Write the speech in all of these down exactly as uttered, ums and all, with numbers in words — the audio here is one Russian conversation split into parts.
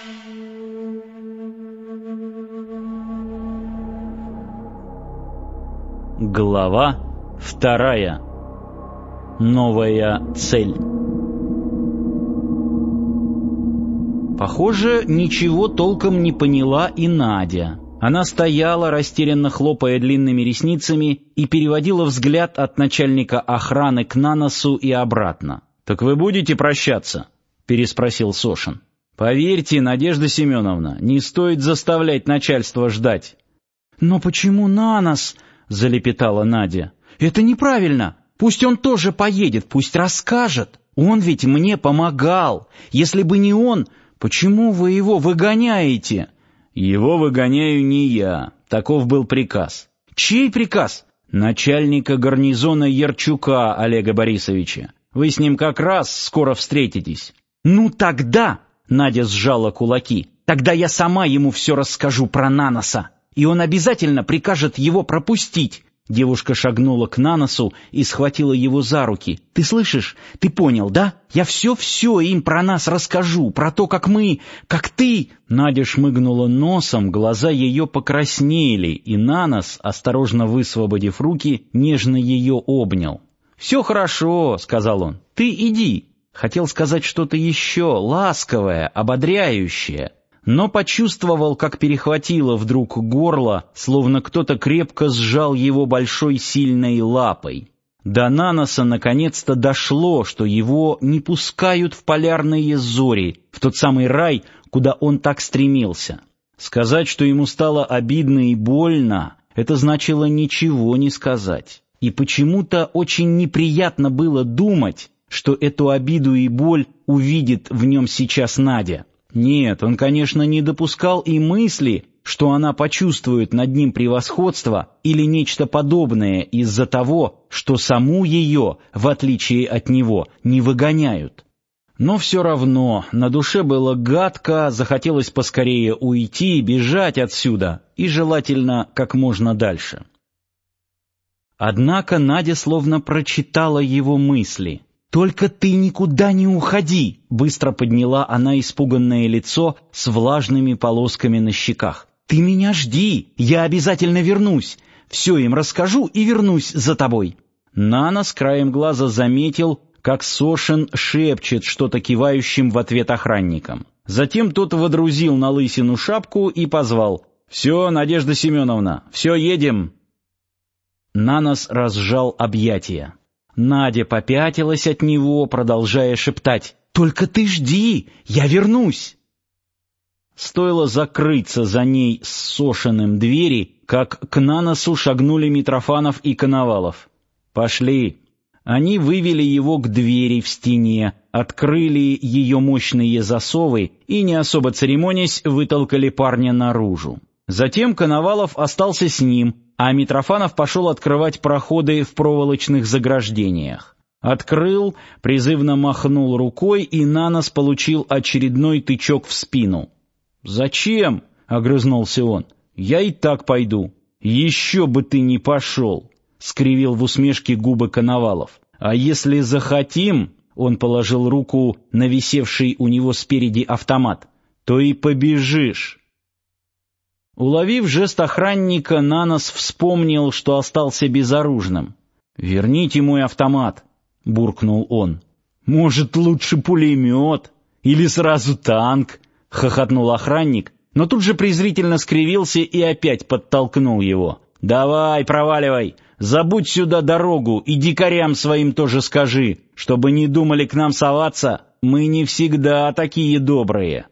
Глава вторая. Новая цель. Похоже, ничего толком не поняла и Надя. Она стояла, растерянно хлопая длинными ресницами, и переводила взгляд от начальника охраны к Наносу и обратно. «Так вы будете прощаться?» — переспросил Сошин. «Поверьте, Надежда Семеновна, не стоит заставлять начальство ждать». «Но почему Нанос?» — залепетала Надя. «Это неправильно. Пусть он тоже поедет, пусть расскажет. Он ведь мне помогал. Если бы не он, почему вы его выгоняете?» «Его выгоняю не я. Таков был приказ». «Чей приказ?» «Начальника гарнизона Ярчука Олега Борисовича. Вы с ним как раз скоро встретитесь». «Ну тогда...» — Надя сжала кулаки. «Тогда я сама ему все расскажу про Наноса, и он обязательно прикажет его пропустить». Девушка шагнула к Наносу и схватила его за руки. «Ты слышишь? Ты понял, да? Я все-все им про нас расскажу, про то, как мы, как ты...» Надя шмыгнула носом, глаза ее покраснели, и Нанос, осторожно высвободив руки, нежно ее обнял. «Все хорошо», — сказал он, — «ты иди». Хотел сказать что-то еще ласковое, ободряющее, но почувствовал, как перехватило вдруг горло, словно кто-то крепко сжал его большой сильной лапой. До Наноса наконец-то дошло, что его не пускают в полярные зори, в тот самый рай, куда он так стремился. Сказать, что ему стало обидно и больно, это значило ничего не сказать. И почему-то очень неприятно было думать, что эту обиду и боль увидит в нем сейчас Надя. Нет, он, конечно, не допускал и мысли, что она почувствует над ним превосходство или нечто подобное из-за того, что саму ее, в отличие от него, не выгоняют. Но все равно на душе было гадко, захотелось поскорее уйти, бежать отсюда, и желательно как можно дальше. Однако Надя словно прочитала его мысли. «Только ты никуда не уходи!» — быстро подняла она испуганное лицо с влажными полосками на щеках. «Ты меня жди! Я обязательно вернусь! Все им расскажу и вернусь за тобой!» Нанос краем глаза заметил, как Сошин шепчет что-то кивающим в ответ охранникам. Затем тот водрузил на лысину шапку и позвал: «Все, Надежда Семеновна, все, едем!» Нанос разжал объятия. Надя попятилась от него, продолжая шептать: «Только ты жди, я вернусь!» Стоило закрыться за ней с Сошиным двери, как к Наносу шагнули Митрофанов и Коновалов. «Пошли!» Они вывели его к двери в стене, открыли ее мощные засовы и, не особо церемонясь, вытолкали парня наружу. Затем Коновалов остался с ним, а Митрофанов пошел открывать проходы в проволочных заграждениях. Открыл, призывно махнул рукой, и Нанос получил очередной тычок в спину. «Зачем?» — огрызнулся он. «Я и так пойду». «Еще бы ты не пошел!» — скривил в усмешке губы Коновалов. «А если захотим?» — он положил руку на висевший у него спереди автомат. «То и побежишь». Уловив жест охранника, Нанос вспомнил, что остался безоружным. «Верните мой автомат», — буркнул он. «Может, лучше пулемет? Или сразу танк?» — хохотнул охранник, но тут же презрительно скривился и опять подтолкнул его. «Давай, проваливай, забудь сюда дорогу и дикарям своим тоже скажи, чтобы не думали к нам соваться, мы не всегда такие добрые».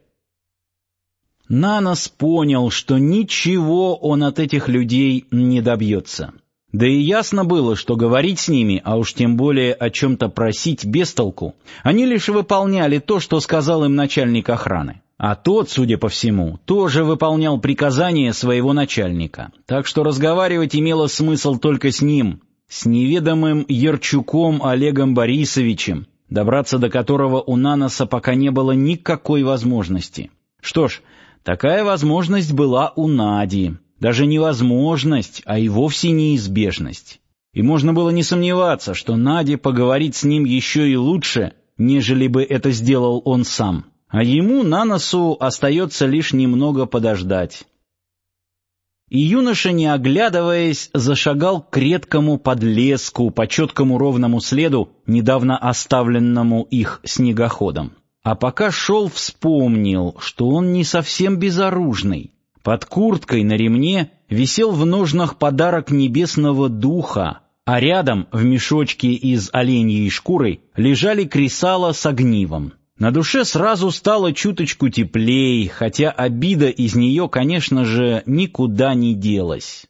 Нанос понял, что ничего он от этих людей не добьется. Да и ясно было, что говорить с ними, а уж тем более о чем-то просить, без толку. Они лишь выполняли то, что сказал им начальник охраны. А тот, судя по всему, тоже выполнял приказания своего начальника. Так что разговаривать имело смысл только с ним, с неведомым Ярчуком Олегом Борисовичем, добраться до которого у Наноса пока не было никакой возможности. Что ж, такая возможность была у Нади. Даже не возможность, а и вовсе неизбежность. И можно было не сомневаться, что Надя поговорит с ним еще и лучше, нежели бы это сделал он сам. А ему, Наносу, остается лишь немного подождать. И юноша, не оглядываясь, зашагал к редкому подлеску по четкому ровному следу, недавно оставленному их снегоходом. А пока шел, вспомнил, что он не совсем безоружный. Под курткой на ремне висел в ножнах подарок небесного духа, а рядом, в мешочке из оленьей шкуры, лежали кресала с огнивом. На душе сразу стало чуточку теплей, хотя обида из нее, конечно же, никуда не делась.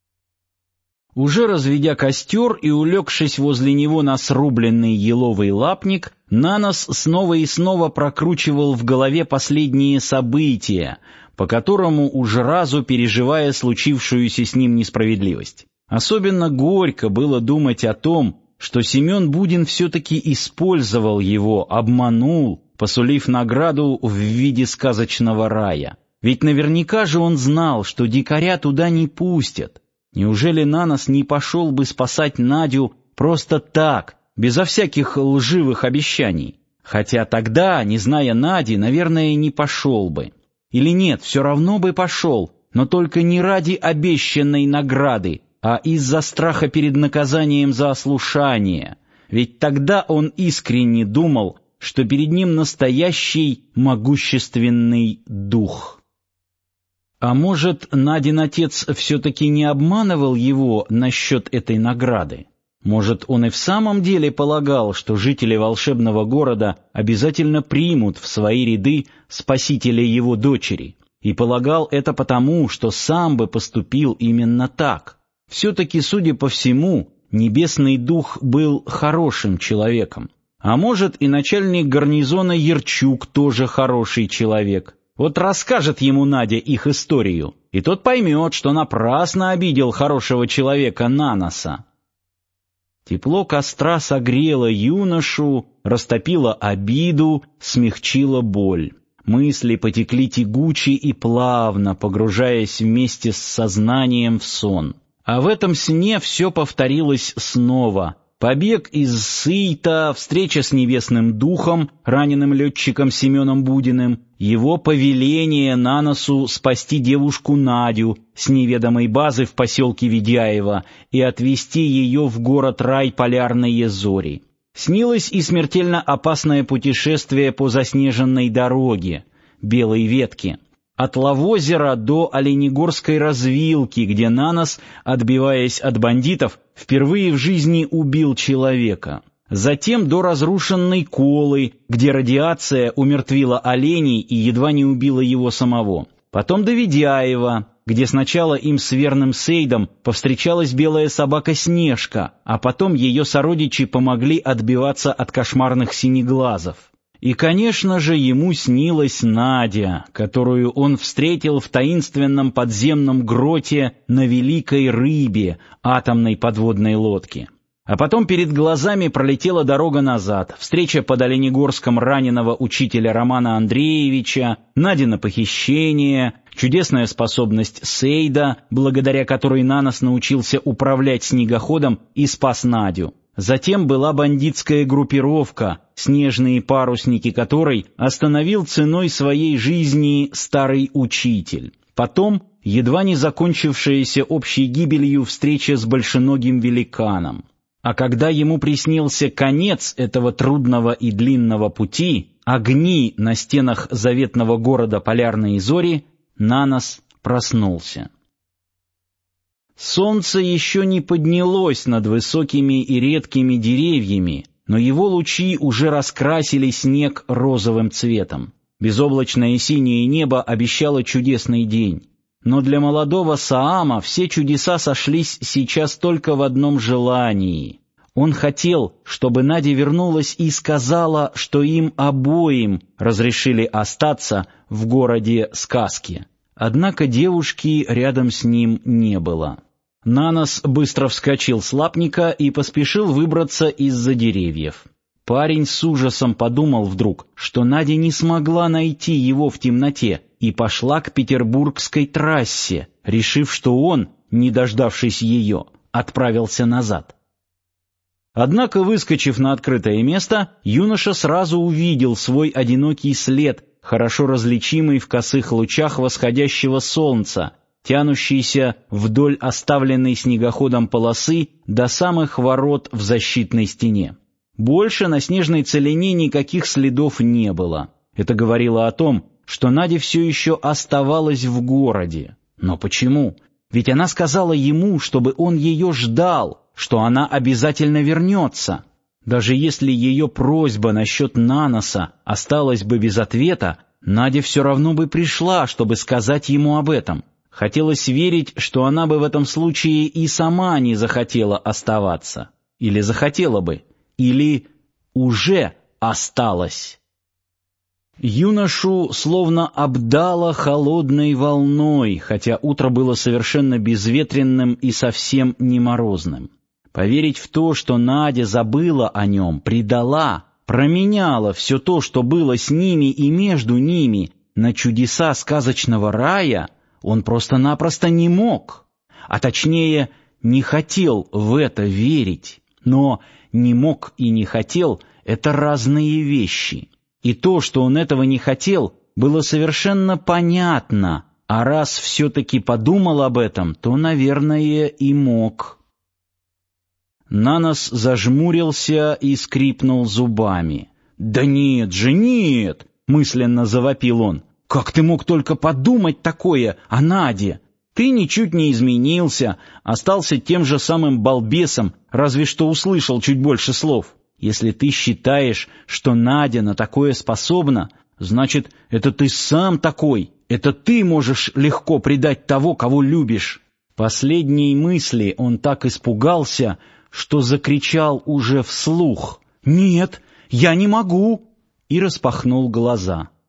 Уже разведя костер и улегшись возле него на срубленный еловый лапник, Нанос снова и снова прокручивал в голове последние события, по которому уж разу переживая случившуюся с ним несправедливость. Особенно горько было думать о том, что Семен Будин все-таки использовал его, обманул, посулив награду в виде сказочного рая. Ведь наверняка же он знал, что дикаря туда не пустят. Неужели Нанос не пошел бы спасать Надю просто так, безо всяких лживых обещаний? Хотя тогда, не зная Нади, наверное, не пошел бы. Или нет, все равно бы пошел, но только не ради обещанной награды, а из-за страха перед наказанием за ослушание. Ведь тогда он искренне думал, что перед ним настоящий могущественный дух. А может, Надин отец все-таки не обманывал его насчет этой награды? Может, он и в самом деле полагал, что жители волшебного города обязательно примут в свои ряды спасителя его дочери, и полагал это потому, что сам бы поступил именно так. Все-таки, судя по всему, небесный дух был хорошим человеком. А может, и начальник гарнизона Ярчук тоже хороший человек. Вот расскажет ему Надя их историю, и тот поймет, что напрасно обидел хорошего человека Наноса. Тепло костра согрело юношу, растопило обиду, смягчило боль. Мысли потекли тягуче и плавно, погружаясь вместе с сознанием в сон. А в этом сне все повторилось снова. Побег из Сыйта, встреча с небесным духом, раненым летчиком Семеном Будиным, его повеление Наносу спасти девушку Надю с неведомой базы в поселке Ведяево и отвезти ее в город-рай Полярные Зори. Снилось и смертельно опасное путешествие по заснеженной дороге, Белой Ветке, от Лавозера до Оленегорской развилки, где Нанос, отбиваясь от бандитов, впервые в жизни убил человека. Затем до разрушенной Колы, где радиация умертвила оленей и едва не убила его самого. Потом до Ведяева, где сначала им с верным Сейдом повстречалась белая собака Снежка, а потом ее сородичи помогли отбиваться от кошмарных синеглазов. И, конечно же, ему снилась Надя, которую он встретил в таинственном подземном гроте на Великой Рыбе, атомной подводной лодке. А потом перед глазами пролетела дорога назад, встреча под Оленегорском раненого учителя Романа Андреевича, Надина похищение, чудесная способность Сейда, благодаря которой Нанос научился управлять снегоходом и спас Надю. Затем была бандитская группировка, снежные парусники которой остановил ценой своей жизни старый учитель. Потом едва не закончившаяся общей гибелью встреча с большеногим великаном. А когда ему приснился конец этого трудного и длинного пути, огни на стенах заветного города Полярные Зори, Нанос проснулся. Солнце еще не поднялось над высокими и редкими деревьями, но его лучи уже раскрасили снег розовым цветом. Безоблачное синее небо обещало чудесный день. Но для молодого Саама все чудеса сошлись сейчас только в одном желании. Он хотел, чтобы Надя вернулась и сказала, что им обоим разрешили остаться в городе сказки. Однако девушки рядом с ним не было. Нанос быстро вскочил с лапника и поспешил выбраться из-за деревьев. Парень с ужасом подумал вдруг, что Надя не смогла найти его в темноте и пошла к петербургской трассе, решив, что он, не дождавшись ее, отправился назад. Однако, выскочив на открытое место, юноша сразу увидел свой одинокий след хорошо различимый в косых лучах восходящего солнца, тянущийся вдоль оставленной снегоходом полосы до самых ворот в защитной стене. Больше на снежной целине никаких следов не было. Это говорило о том, что Надя все еще оставалась в городе. Но почему? Ведь она сказала ему, чтобы он ее ждал, что она обязательно вернется. Даже если ее просьба насчет Наноса осталась бы без ответа, Надя все равно бы пришла, чтобы сказать ему об этом. Хотелось верить, что она бы в этом случае и сама не захотела оставаться. Или захотела бы, или уже осталась. Юношу словно обдало холодной волной, хотя утро было совершенно безветренным и совсем не морозным. Поверить в то, что Надя забыла о нем, предала, променяла все то, что было с ними и между ними, на чудеса сказочного рая, он просто-напросто не мог, а точнее не хотел в это верить. Но не мог и не хотел — это разные вещи. И то, что он этого не хотел, было совершенно понятно, а раз все-таки подумал об этом, то, наверное, и мог. Нанос зажмурился и скрипнул зубами. «Да нет же, нет!» — мысленно завопил он. «Как ты мог только подумать такое о Наде? Ты ничуть не изменился, остался тем же самым балбесом, разве что услышал чуть больше слов. Если ты считаешь, что Надя на такое способна, значит, это ты сам такой, это ты можешь легко предать того, кого любишь». Последней мысли он так испугался, что закричал уже вслух: «Нет, я не могу!» и распахнул глаза.